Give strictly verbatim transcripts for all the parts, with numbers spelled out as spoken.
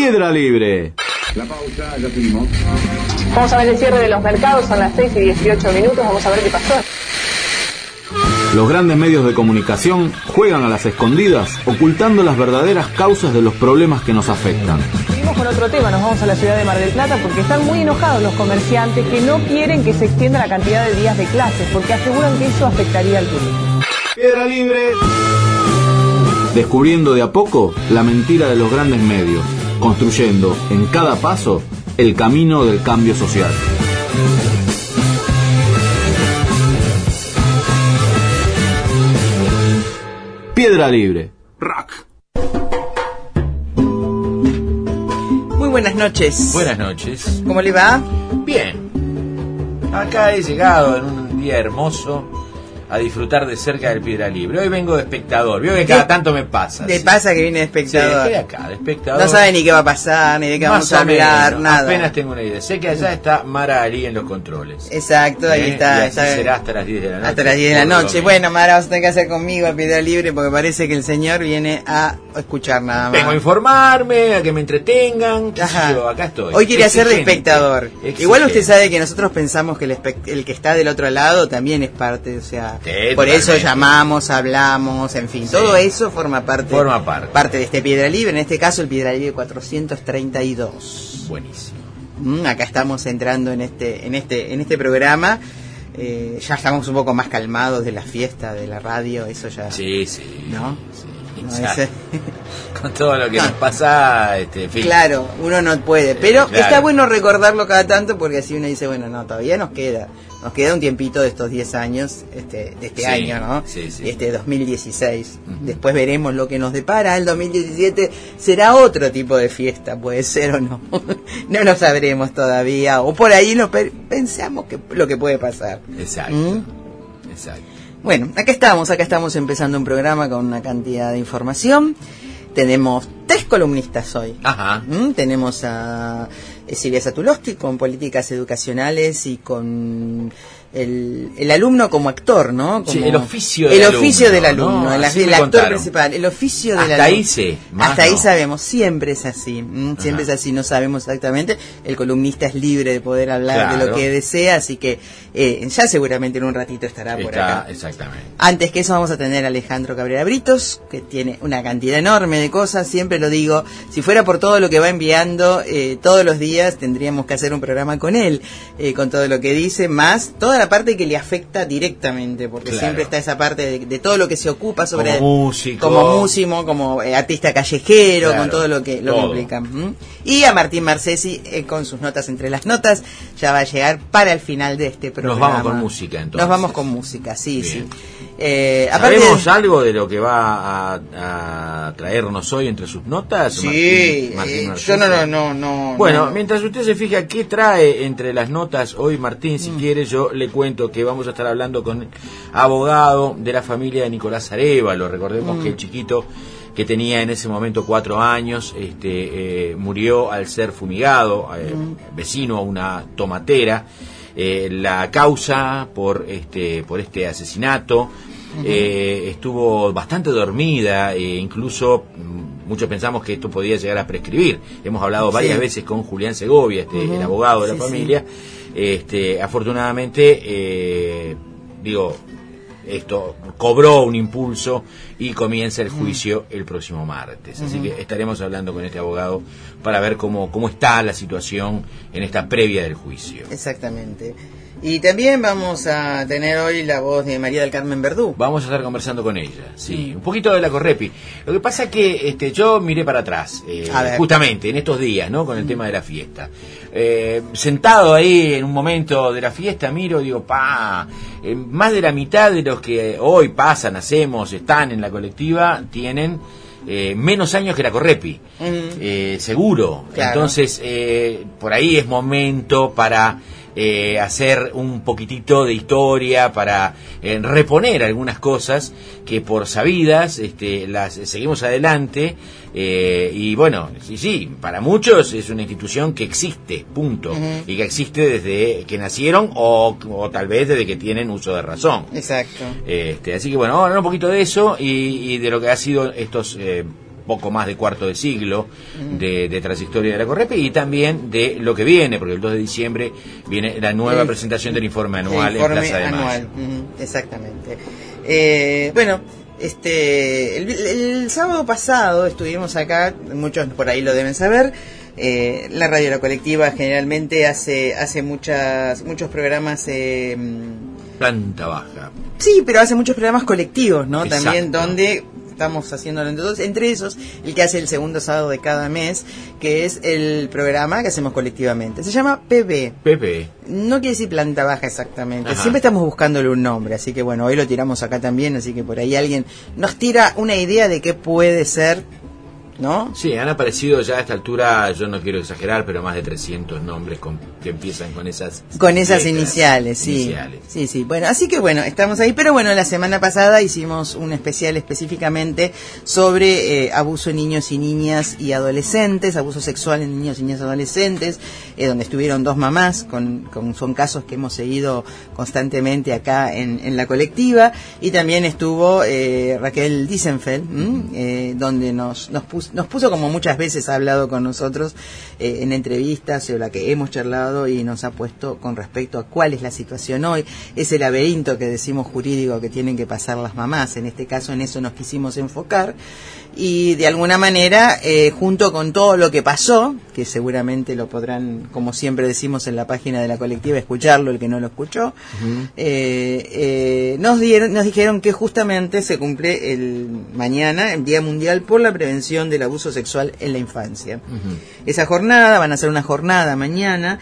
Piedra Libre. La pausa, ya seguimos. Vamos a ver el cierre de los mercados, son las seis y dieciocho minutos, vamos a ver qué pasó. Los grandes medios de comunicación juegan a las escondidas, ocultando las verdaderas causas de los problemas que nos afectan. Seguimos con otro tema, nos vamos a la ciudad de Mar del Plata porque están muy enojados los comerciantes que no quieren que se extienda la cantidad de días de clases porque aseguran que eso afectaría al turismo. Piedra Libre. Descubriendo de a poco la mentira de los grandes medios, construyendo en cada paso el camino del cambio social. Piedra Libre. Rock. Muy buenas noches. Buenas noches. ¿Cómo le va? Bien. Acá he llegado en un día hermoso a disfrutar de cerca del Piedra Libre. Hoy vengo de espectador. Veo que cada tanto me pasa. ¿Te ¿sí? pasa que viene de Sí, espectador? estoy acá, de espectador. No sabe ni qué va a pasar, ni de qué Más vamos a o hablar, menos, nada. Apenas tengo una idea. Sé que allá está Mara Ali en los controles. Exacto, ahí ¿Eh? está. Y así está será hasta las diez de la noche. Hasta las diez de la por lo noche. menos. Bueno, Mara, vas a tener que hacer conmigo el Piedra Libre porque parece que el señor viene a escuchar nada más. Vengo a informarme, a que me entretengan. qué sé Ajá. yo, acá estoy. Hoy quiere hacer de Exigente, espectador. exigente. Igual usted sabe que nosotros pensamos que el, espe- el que está del otro lado también es parte, o sea, Sí, por eso totalmente. llamamos, hablamos, en fin, Sí. todo eso forma parte, Forma parte. parte de este Piedra Libre, en este caso el Piedra Libre cuatrocientos treinta y dos. Buenísimo. Mm, acá estamos entrando en este, en este, en este programa. Eh, ya estamos un poco más calmados de la fiesta, de la radio, eso ya. Sí, sí. ¿No? Sí. No, Ya, ese- con todo lo que No. nos pasa, este, en fin. Claro, uno no puede, pero Claro. está bueno recordarlo cada tanto porque así uno dice, bueno, no, todavía nos queda, nos queda un tiempito de estos diez años, este, de este Sí, año, ¿no? sí, sí. Este dos mil dieciséis. Ujú. Después veremos lo que nos depara. El dos mil diecisiete será otro tipo de fiesta, puede ser o no. No lo sabremos todavía, o por ahí no pe- pensamos que lo que puede pasar. Exacto. ¿Mm? Exacto. Bueno, acá estamos, acá estamos empezando un programa con una cantidad de información. Tenemos tres columnistas hoy. Ajá. ¿Mm? Tenemos a eh, Silvia Satulowski con políticas educacionales y con el, el alumno como actor, ¿no? Como Sí, el oficio del el alumno, oficio del ¿no? alumno, el, Así el me actor contaron. principal, el oficio del Hasta alumno. ahí sé, más Hasta ahí no. sabemos, siempre es así, ¿m? siempre Ajá. es así, no sabemos exactamente. El columnista es libre de poder hablar de lo Claro. que desea, así que eh, ya seguramente en un ratito estará por Está, acá. exactamente. Antes que eso vamos a tener a Alejandro Cabrera Britos, que tiene una cantidad enorme de cosas, siempre lo digo, si fuera por todo lo que va enviando eh, todos los días, tendríamos que hacer un programa con él, eh, con todo lo que dice, más toda la parte que le afecta directamente, porque Claro. siempre está esa parte de, de todo lo que se ocupa sobre... Como músico. Como músico, como eh, artista callejero, Claro, con todo lo que, lo que todo. implica. ¿Mm? Y a Martín Marcesi, eh, con sus notas entre las notas, ya va a llegar para el final de este programa. Nos vamos con música, entonces. Nos vamos con música, sí, Bien. sí. Eh, aparte ¿Sabemos de- algo de lo que va a, a traernos hoy entre sus notas? Sí, Martín- Martín eh, Marcesi? yo no, no, no, no. Bueno, no. mientras usted se fija qué trae entre las notas hoy Martín, si quiere, yo le cuento que vamos a estar hablando con el abogado de la familia de Nicolás Arévalo. Recordemos que el chiquito que tenía en ese momento cuatro años, este, eh, murió al ser fumigado, eh, vecino a una tomatera. Eh, la causa por este, por este asesinato eh, estuvo bastante dormida, e incluso mm, muchos pensamos que esto podía llegar a prescribir. Hemos hablado varias Sí. veces con Julián Segovia, este, Ujú. el abogado de la Sí, familia. Este, afortunadamente, eh, digo, esto cobró un impulso y comienza el juicio el próximo martes. Así que estaremos hablando con este abogado para ver cómo, cómo está la situación en esta previa del juicio. Exactamente. Y también vamos a tener hoy la voz de María del Carmen Verdú. Vamos a estar conversando con ella, sí, un poquito de la Correpi. Lo que pasa es que este, yo miré para atrás, eh, A ver. justamente en estos días, ¿no? Con el tema de la fiesta. Eh, sentado ahí en un momento de la fiesta, miro, digo, pa, eh, más de la mitad de los que hoy pasan, hacemos, están en la colectiva, tienen eh, menos años que la Correpi, Mm. eh, seguro. Claro. Entonces, eh, por ahí es momento para eh, hacer un poquitito de historia, para eh, reponer algunas cosas que por sabidas este, las seguimos adelante. Eh, y bueno, sí, sí, para muchos es una institución que existe, punto. Ujú. Y que existe desde que nacieron o, o tal vez desde que tienen uso de razón. Exacto. Este, así que bueno, vamos a hablar un poquito de eso y, y de lo que ha sido estos eh, poco más de cuarto de siglo de, de trayectoria de la Correpi y también de lo que viene, porque el dos de diciembre viene la nueva el, presentación del informe anual informe en Plaza de anual. Mayo. Mm, exactamente. Eh, bueno, este el, el sábado pasado estuvimos acá, muchos por ahí lo deben saber. Eh, la radio La Colectiva generalmente hace hace muchas muchos programas eh, planta baja. Sí, pero hace muchos programas colectivos, ¿no? Exacto. También donde estamos haciéndolo entre todos, entre esos el que hace el segundo sábado de cada mes, que es el programa que hacemos colectivamente. Se llama P B. P B. No quiere decir planta baja exactamente. Ajá. Siempre estamos buscándole un nombre, así que bueno, hoy lo tiramos acá también, así que por ahí alguien nos tira una idea de qué puede ser, ¿no? Sí, han aparecido ya a esta altura, yo no quiero exagerar, pero más de trescientos nombres con, que empiezan con esas con esas letras, iniciales, sí. iniciales. Sí, sí. Bueno, así que bueno, estamos ahí, pero bueno, la semana pasada hicimos un especial específicamente sobre eh, abuso en niños y niñas y adolescentes, abuso sexual en niños y niñas y adolescentes, eh, donde estuvieron dos mamás, con, con son casos que hemos seguido constantemente acá en, en La Colectiva, y también estuvo eh, Raquel Disenfeld, eh, donde nos, nos puso nos puso, como muchas veces ha hablado con nosotros eh, en entrevistas o la que hemos charlado, y nos ha puesto con respecto a cuál es la situación hoy, ese laberinto que decimos jurídico que tienen que pasar las mamás. En este caso, en eso nos quisimos enfocar, y de alguna manera, eh, junto con todo lo que pasó, que seguramente lo podrán, como siempre decimos en la página de La Colectiva, escucharlo el que no lo escuchó, uh-huh. eh, eh, nos dieron, nos dijeron que justamente se cumple el mañana, el Día Mundial por la Prevención del Abuso Sexual en la Infancia. Uh-huh. Esa jornada, van a hacer una jornada mañana,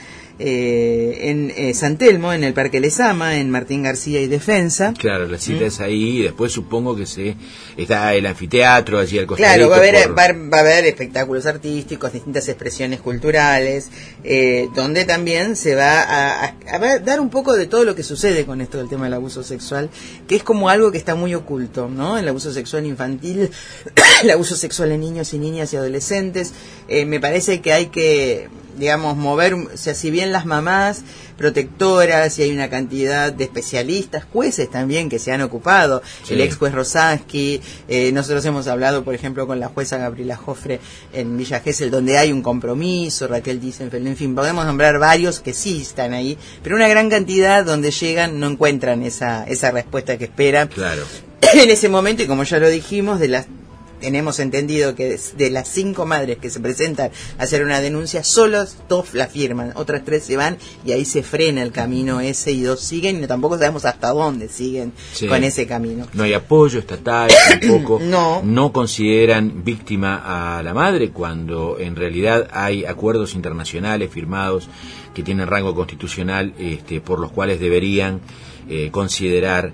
Eh, en eh, San Telmo, en el Parque Lezama, en Martín García y Defensa. Claro, la cita ¿Mm? es ahí, y después supongo que se está el anfiteatro allí al costado. Claro, va a haber por... va, va a haber espectáculos artísticos, distintas expresiones culturales, eh, donde también se va a, a, a dar un poco de todo lo que sucede con esto del tema del abuso sexual, que es como algo que está muy oculto, ¿no? El abuso sexual infantil, el abuso sexual en niños y niñas y adolescentes. Eh, me parece que hay que, digamos, mover, o sea, si bien las mamás protectoras, y hay una cantidad de especialistas, jueces también que se han ocupado, sí. El ex juez Rosansky, eh, nosotros hemos hablado, por ejemplo, con la jueza Gabriela Jofre en Villa Gesell, donde hay un compromiso, Raquel Disenfeld, en fin, podemos nombrar varios que sí están ahí, pero una gran cantidad donde llegan no encuentran esa, esa respuesta que esperan. Claro. En ese momento, y como ya lo dijimos, de las tenemos entendido que de las cinco madres que se presentan a hacer una denuncia, solo dos la firman, otras tres se van, y ahí se frena el camino ese, y dos siguen, y tampoco sabemos hasta dónde siguen sí. con ese camino. No hay apoyo estatal, tampoco no. no consideran víctima a la madre, cuando en realidad hay acuerdos internacionales firmados que tienen rango constitucional, este, por los cuales deberían eh, considerar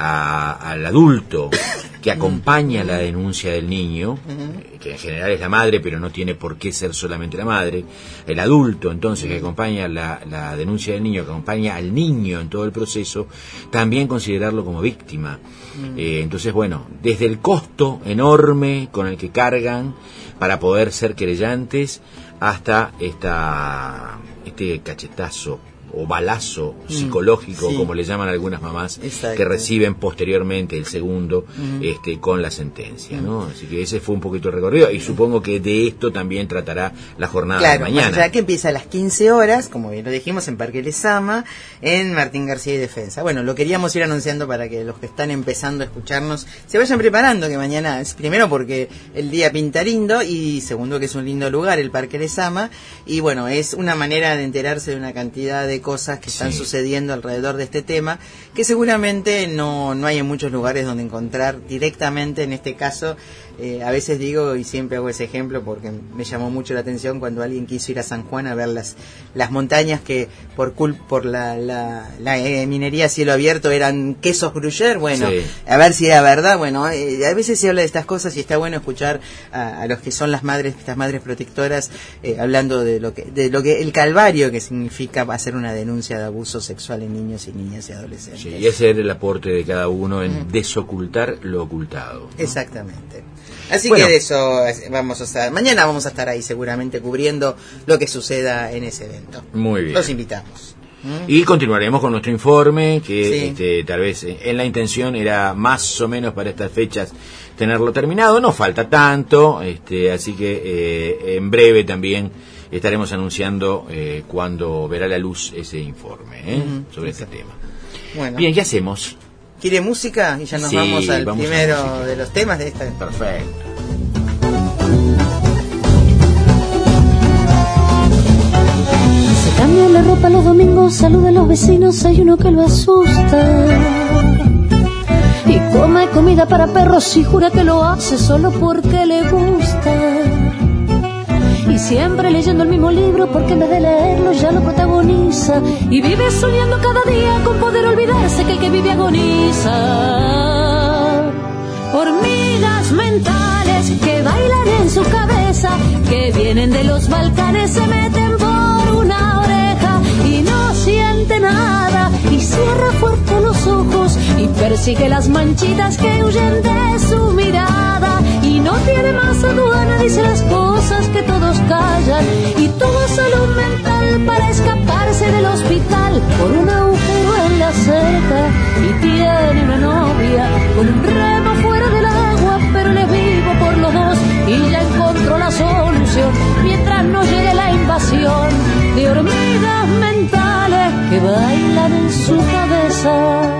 A, al adulto que acompaña la denuncia del niño, uh-huh. que en general es la madre, pero no tiene por qué ser solamente la madre, el adulto entonces que acompaña la, la denuncia del niño, que acompaña al niño en todo el proceso, también considerarlo como víctima. Uh-huh. Eh, entonces, bueno, desde el costo enorme con el que cargan para poder ser querellantes, hasta esta este cachetazo o balazo psicológico, mm, sí. como le llaman algunas mamás, exacto. que reciben posteriormente el segundo mm. este con la sentencia, mm. ¿no? Así que ese fue un poquito el recorrido, y supongo que de esto también tratará la jornada claro, de mañana. Ya que empieza a las quince horas, como bien lo dijimos, en Parque Lezama, en Martín García y Defensa. Bueno, lo queríamos ir anunciando para que los que están empezando a escucharnos se vayan preparando, que mañana es, primero porque el día pinta lindo, y segundo que es un lindo lugar el Parque Lezama, y bueno, es una manera de enterarse de una cantidad de cosas que están sí. sucediendo alrededor de este tema, que seguramente no, no hay en muchos lugares donde encontrar directamente. En este caso, eh, a veces digo, y siempre hago ese ejemplo porque me llamó mucho la atención cuando alguien quiso ir a San Juan a ver las, las montañas que por cul por la, la, la eh, minería a cielo abierto eran quesos Gruyère. Bueno, sí. a ver si era verdad. Bueno, eh, a veces se habla de estas cosas y está bueno escuchar a, a los que son las madres, estas madres protectoras, eh, hablando de lo que, de lo que el calvario que significa hacer una denuncia de abuso sexual en niños y niñas y adolescentes. Sí, y ese era el aporte de cada uno en mm. desocultar lo ocultado, ¿no? Exactamente. Así bueno. que de eso vamos a estar, mañana vamos a estar ahí seguramente cubriendo lo que suceda en ese evento. Muy bien. Los invitamos. Y continuaremos con nuestro informe, que Sí. este, tal vez eh, en la intención era más o menos para estas fechas tenerlo terminado. No falta tanto, este, así que eh, en breve también estaremos anunciando eh, cuándo verá la luz ese informe eh, Ujú. sobre este tema. Bueno, Bien, ¿qué hacemos? ¿quiere música? Y ya nos Sí, vamos al vamos a primero música. de los temas de esta. Perfecto. Se cambia la ropa los domingos, saluda a los vecinos, hay uno que lo asusta. Y come comida para perros y jura que lo hace solo porque le gusta. Y siempre leyendo el mismo libro porque en vez de leerlo ya lo protagoniza. Y vive soñando cada día con poder olvidarse que el que vive agoniza. Hormigas mentales que bailan en su cabeza, que vienen de los Balcanes, se meten por una oreja y no siente nada y cierra fuerte los ojos y persigue las manchitas que huyen de su mirada. Y no tiene más aduana, dice las cosas que todos callan, y tuvo salud mental para escaparse del hospital por un agujero en la cerca. Y tiene una novia con un remo fuera del agua, pero le vivo por los dos y ya encontró la solución mientras no llegue la invasión de hormigas mentales que bailan en su cabeza.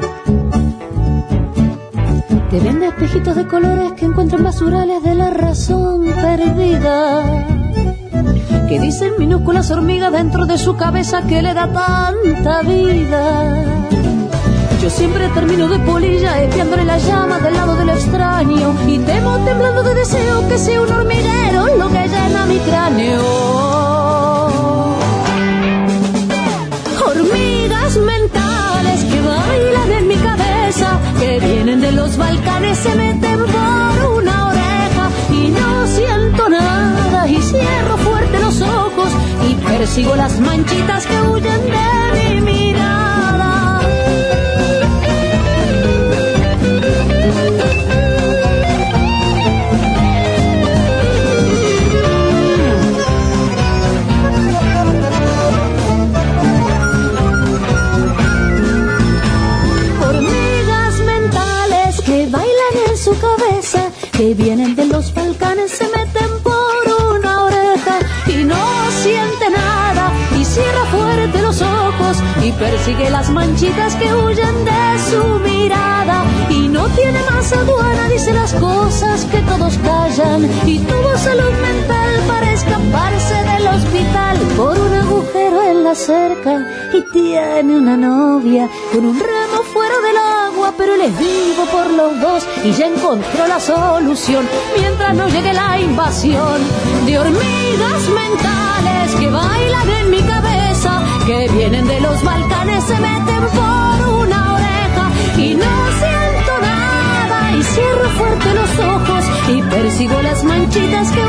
Te vende espejitos de colores que encuentran basurales de la razón perdida, que dicen minúsculas hormigas dentro de su cabeza que le da tanta vida. Yo siempre termino de polilla espiándole la llama del lado del extraño y temo temblando de deseo que sea un hormiguero lo que llena mi cráneo. Hormigas mentales que bailan en mi cabeza, que vienen de los Balcanes, se meten por una oreja y no siento nada y cierro fuerte los ojos y persigo las manchitas que huyen de mi mirada. Su cabeza, que vienen de los Balcanes, se meten por una oreja y no siente nada y cierra fuerte los ojos y persigue las manchitas que huyen de su mirada. Y no tiene más aduana, dice las cosas que todos callan, y tuvo salud mental para escaparse del hospital por un agujero en la cerca. Y tiene una novia con un remo fuera del agua, pero él es vivo por los dos y ya encontró la solución mientras no llegue la invasión de hormigas mentales que bailan en mi cabeza, que vienen de los Balcanes, se meten por una oreja y no siento nada y cierro fuerte los ojos y persigo las manchitas que